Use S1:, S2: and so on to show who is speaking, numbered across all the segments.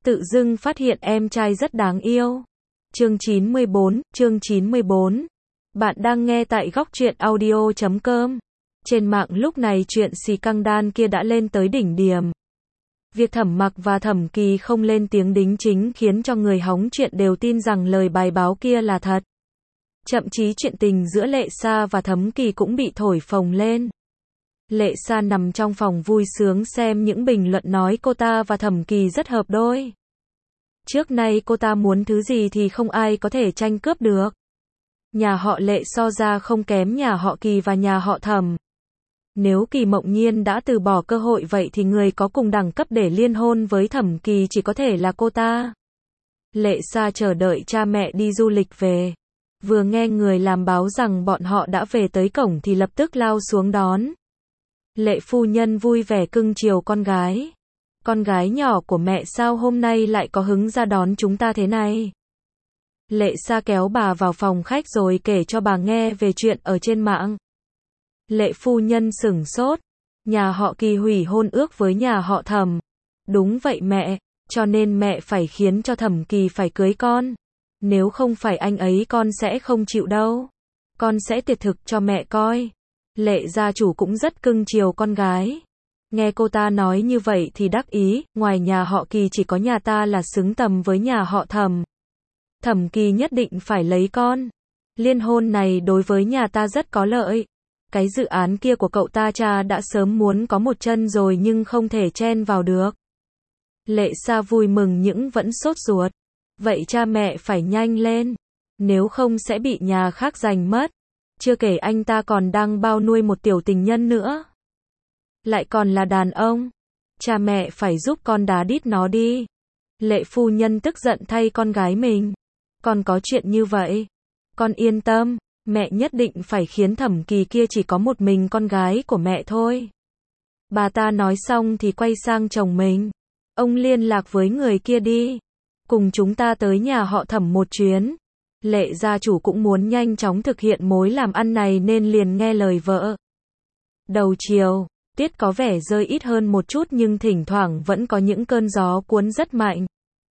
S1: Tự dưng phát hiện em trai rất đáng yêu. Chương 94. Bạn đang nghe tại góc truyện audio.com. Trên mạng lúc này chuyện xì căng đan kia đã lên tới đỉnh điểm. Việc Thẩm Mặc và Thẩm Kỳ không lên tiếng đính chính khiến cho người hóng chuyện đều tin rằng lời bài báo kia là thật. Thậm chí chuyện tình giữa Lệ Sa và Thẩm Kỳ cũng bị thổi phồng lên. Lệ Sa nằm trong phòng vui sướng xem những bình luận nói cô ta và Thẩm Kỳ rất hợp đôi. Trước nay cô ta muốn thứ gì thì không ai có thể tranh cướp được. Nhà họ Lệ so ra không kém nhà họ Kỳ và nhà họ Thẩm. Nếu Kỳ Mộng Nhiên đã từ bỏ cơ hội vậy thì người có cùng đẳng cấp để liên hôn với Thẩm Kỳ chỉ có thể là cô ta. Lệ Sa chờ đợi cha mẹ đi du lịch về. Vừa nghe người làm báo rằng bọn họ đã về tới cổng thì lập tức lao xuống đón. Lệ phu nhân vui vẻ cưng chiều con gái. Con gái nhỏ của mẹ sao hôm nay lại có hứng ra đón chúng ta thế này? Lệ Sa kéo bà vào phòng khách rồi kể cho bà nghe về chuyện ở trên mạng. Lệ phu nhân sửng sốt. Nhà họ Kỳ hủy hôn ước với nhà họ Thẩm. Đúng vậy mẹ, cho nên mẹ phải khiến cho Thẩm Kỳ phải cưới con. Nếu không phải anh ấy con sẽ không chịu đâu. Con sẽ tiệt thực cho mẹ coi. Lệ gia chủ cũng rất cưng chiều con gái. Nghe cô ta nói như vậy thì đắc ý, ngoài nhà họ Kỳ chỉ có nhà ta là xứng tầm với nhà họ Thẩm. Thẩm Kỳ nhất định phải lấy con. Liên hôn này đối với nhà ta rất có lợi. Cái dự án kia của cậu ta cha đã sớm muốn có một chân rồi nhưng không thể chen vào được. Lệ Sa vui mừng nhưng vẫn sốt ruột. Vậy cha mẹ phải nhanh lên. Nếu không sẽ bị nhà khác giành mất. Chưa kể anh ta còn đang bao nuôi một tiểu tình nhân nữa. Lại còn là đàn ông. Cha mẹ phải giúp con đá đít nó đi. Lệ phu nhân tức giận thay con gái mình. Con có chuyện như vậy. Con yên tâm, mẹ nhất định phải khiến Thẩm Kỳ kia chỉ có một mình con gái của mẹ thôi. Bà ta nói xong thì quay sang chồng mình. Ông liên lạc với người kia đi. Cùng chúng ta tới nhà họ Thẩm một chuyến. Lệ gia chủ cũng muốn nhanh chóng thực hiện mối làm ăn này nên liền nghe lời vợ. Đầu chiều, tiết có vẻ rơi ít hơn một chút nhưng thỉnh thoảng vẫn có những cơn gió cuốn rất mạnh.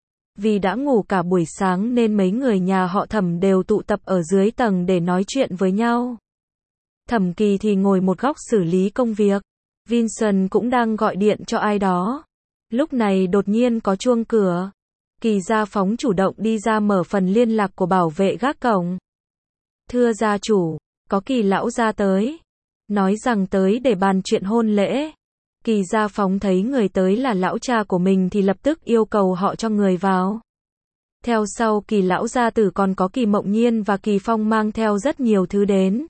S1: Vì đã ngủ cả buổi sáng nên mấy người nhà họ Thẩm đều tụ tập ở dưới tầng để nói chuyện với nhau. Thẩm Kỳ thì ngồi một góc xử lý công việc. Vincent cũng đang gọi điện cho ai đó. Lúc này đột nhiên có chuông cửa. Kỳ Gia Phóng chủ động đi ra mở phần liên lạc của bảo vệ gác cổng. Thưa gia chủ, có Kỳ lão gia tới. Nói rằng tới để bàn chuyện hôn lễ. Kỳ Gia Phóng thấy người tới là lão cha của mình thì lập tức yêu cầu họ cho người vào. Theo sau Kỳ lão gia tử còn có Kỳ Mộng Nhiên và Kỳ Phong mang theo rất nhiều thứ đến.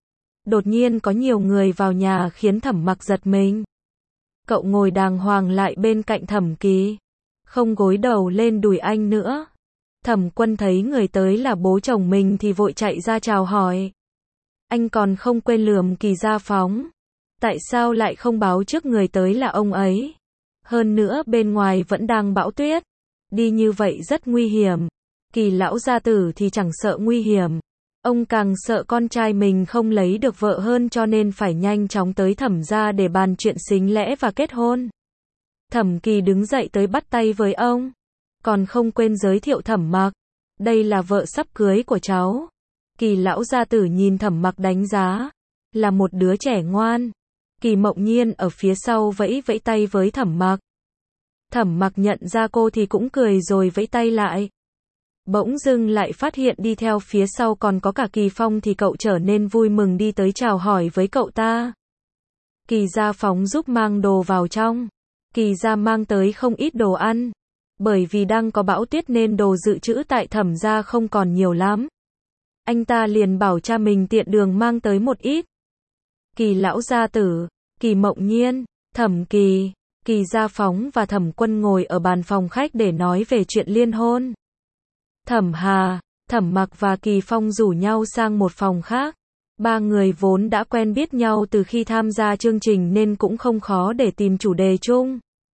S1: Đột nhiên có nhiều người vào nhà khiến Thẩm Mặc giật mình. Cậu ngồi đàng hoàng lại bên cạnh Thẩm Kỳ. Không gối đầu lên đùi anh nữa. Thẩm Quân thấy người tới là bố chồng mình thì vội chạy ra chào hỏi. Anh còn không quên lườm Kỳ Gia Phóng. Tại sao lại không báo trước người tới là ông ấy? Hơn nữa bên ngoài vẫn đang bão tuyết. Đi như vậy rất nguy hiểm. Kỳ lão gia tử thì chẳng sợ nguy hiểm. Ông càng sợ con trai mình không lấy được vợ hơn cho nên phải nhanh chóng tới Thẩm gia để bàn chuyện xính lễ và kết hôn. Thẩm Kỳ đứng dậy tới bắt tay với ông. Còn không quên giới thiệu Thẩm Mặc. Đây là vợ sắp cưới của cháu. Kỳ lão gia tử nhìn Thẩm Mặc đánh giá. Là một đứa trẻ ngoan. Kỳ Mộng Nhiên ở phía sau vẫy vẫy tay với Thẩm Mặc. Thẩm Mặc nhận ra cô thì cũng cười rồi vẫy tay lại. Bỗng dưng lại phát hiện đi theo phía sau còn có cả Kỳ Phong thì cậu trở nên vui mừng đi tới chào hỏi với cậu ta. Kỳ Gia Phóng giúp mang đồ vào trong. Kỳ Gia mang tới không ít đồ ăn. Bởi vì đang có bão tuyết nên đồ dự trữ tại Thẩm gia không còn nhiều lắm. Anh ta liền bảo cha mình tiện đường mang tới một ít. Kỳ lão gia tử, Kỳ Mộng Nhiên, Thẩm Kỳ, Kỳ Gia Phóng và Thẩm Quân ngồi ở bàn phòng khách để nói về chuyện liên hôn. Thẩm Hà, Thẩm Mặc và Kỳ Phong rủ nhau sang một phòng khác. Ba người vốn đã quen biết nhau từ khi tham gia chương trình nên cũng không khó để tìm chủ đề chung.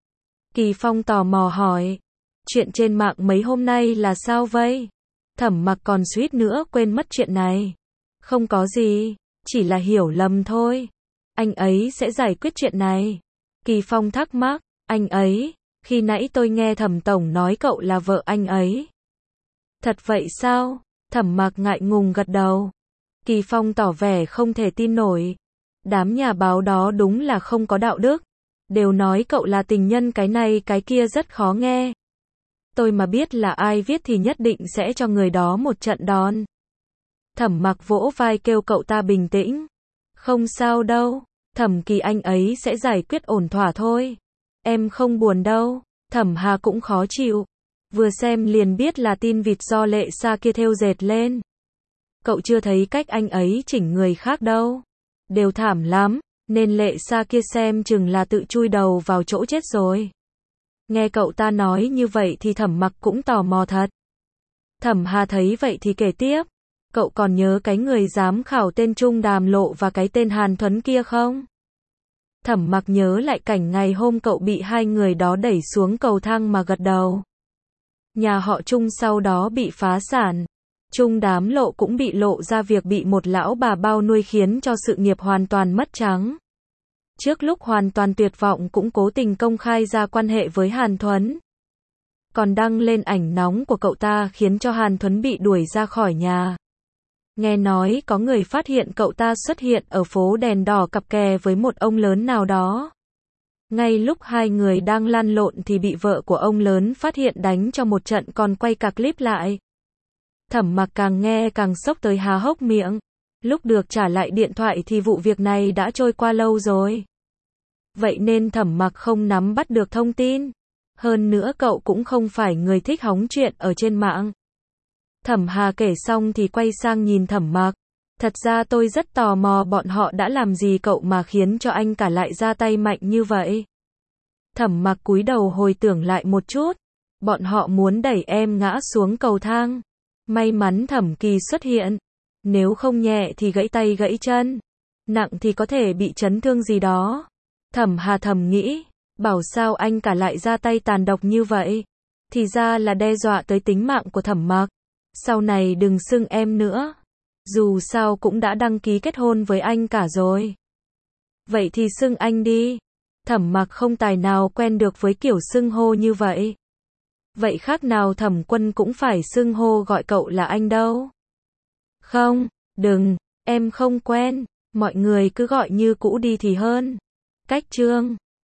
S1: Kỳ Phong tò mò hỏi. Chuyện trên mạng mấy hôm nay là sao vậy? Thẩm Mặc còn suýt nữa quên mất chuyện này. Không có gì, chỉ là hiểu lầm thôi. Anh ấy sẽ giải quyết chuyện này. Kỳ Phong thắc mắc, anh ấy, Khi nãy tôi nghe Thẩm tổng nói cậu là vợ anh ấy. Thật vậy sao? Thẩm Mặc ngại ngùng gật đầu. Kỳ Phong tỏ vẻ không thể tin nổi. Đám nhà báo đó đúng là không có đạo đức. Đều nói cậu là tình nhân cái này cái kia rất khó nghe. Tôi mà biết là ai viết thì nhất định sẽ cho người đó một trận đòn. Thẩm Mặc vỗ vai kêu cậu ta bình tĩnh. Không sao đâu, Thẩm Kỳ anh ấy sẽ giải quyết ổn thỏa thôi. Em không buồn đâu. Thẩm Hà cũng khó chịu. Vừa xem liền biết là tin vịt do Lệ Sa kia thêu dệt lên. Cậu chưa thấy cách anh ấy chỉnh người khác đâu. Đều thảm lắm, nên Lệ Sa kia xem chừng là tự chui đầu vào chỗ chết rồi. Nghe cậu ta nói như vậy thì Thẩm Mặc cũng tò mò thật. Thẩm Hà thấy vậy thì kể tiếp. Cậu còn nhớ cái người giám khảo tên Trung Đàm Lộ và cái tên Hàn Thuấn kia không? Thẩm Mặc nhớ lại cảnh ngày hôm cậu bị hai người đó đẩy xuống cầu thang mà gật đầu. Nhà họ Trung sau đó bị phá sản. Trung Đám Lộ cũng bị lộ ra việc bị một lão bà bao nuôi khiến cho sự nghiệp hoàn toàn mất trắng. Trước lúc hoàn toàn tuyệt vọng cũng cố tình công khai ra quan hệ với Hàn Thuấn. Còn đăng lên ảnh nóng của cậu ta khiến cho Hàn Thuấn bị đuổi ra khỏi nhà. Nghe nói có người phát hiện cậu ta xuất hiện ở phố đèn đỏ cặp kè với một ông lớn nào đó. Ngay lúc hai người đang lăn lộn thì bị vợ của ông lớn phát hiện đánh cho một trận còn quay cả clip lại. Thẩm Mặc càng nghe càng sốc tới há hốc miệng. Lúc được trả lại điện thoại thì vụ việc này đã trôi qua lâu rồi. Vậy nên Thẩm Mặc không nắm bắt được thông tin. Hơn nữa cậu cũng không phải người thích hóng chuyện ở trên mạng. Thẩm Hà kể xong thì quay sang nhìn Thẩm Mặc. Thật ra tôi rất tò mò bọn họ đã làm gì cậu mà khiến cho anh cả lại ra tay mạnh như vậy. Thẩm Mặc cúi đầu hồi tưởng lại một chút. Bọn họ muốn đẩy em ngã xuống cầu thang. May mắn Thẩm Kỳ xuất hiện. Nếu không nhẹ thì gãy tay gãy chân. Nặng thì có thể bị chấn thương gì đó. Thẩm Hà thầm nghĩ. Bảo sao anh cả lại ra tay tàn độc như vậy. Thì ra là đe dọa tới tính mạng của Thẩm Mặc. Sau này đừng xưng em nữa. Dù sao cũng đã đăng ký kết hôn với anh cả rồi. Vậy thì xưng anh đi. Thẩm Mặc không tài nào quen được với kiểu xưng hô như vậy. Vậy khác nào Thẩm Quân cũng phải xưng hô gọi cậu là anh đâu. Không, đừng, em không quen. Mọi người cứ gọi như cũ đi thì hơn. Cách chương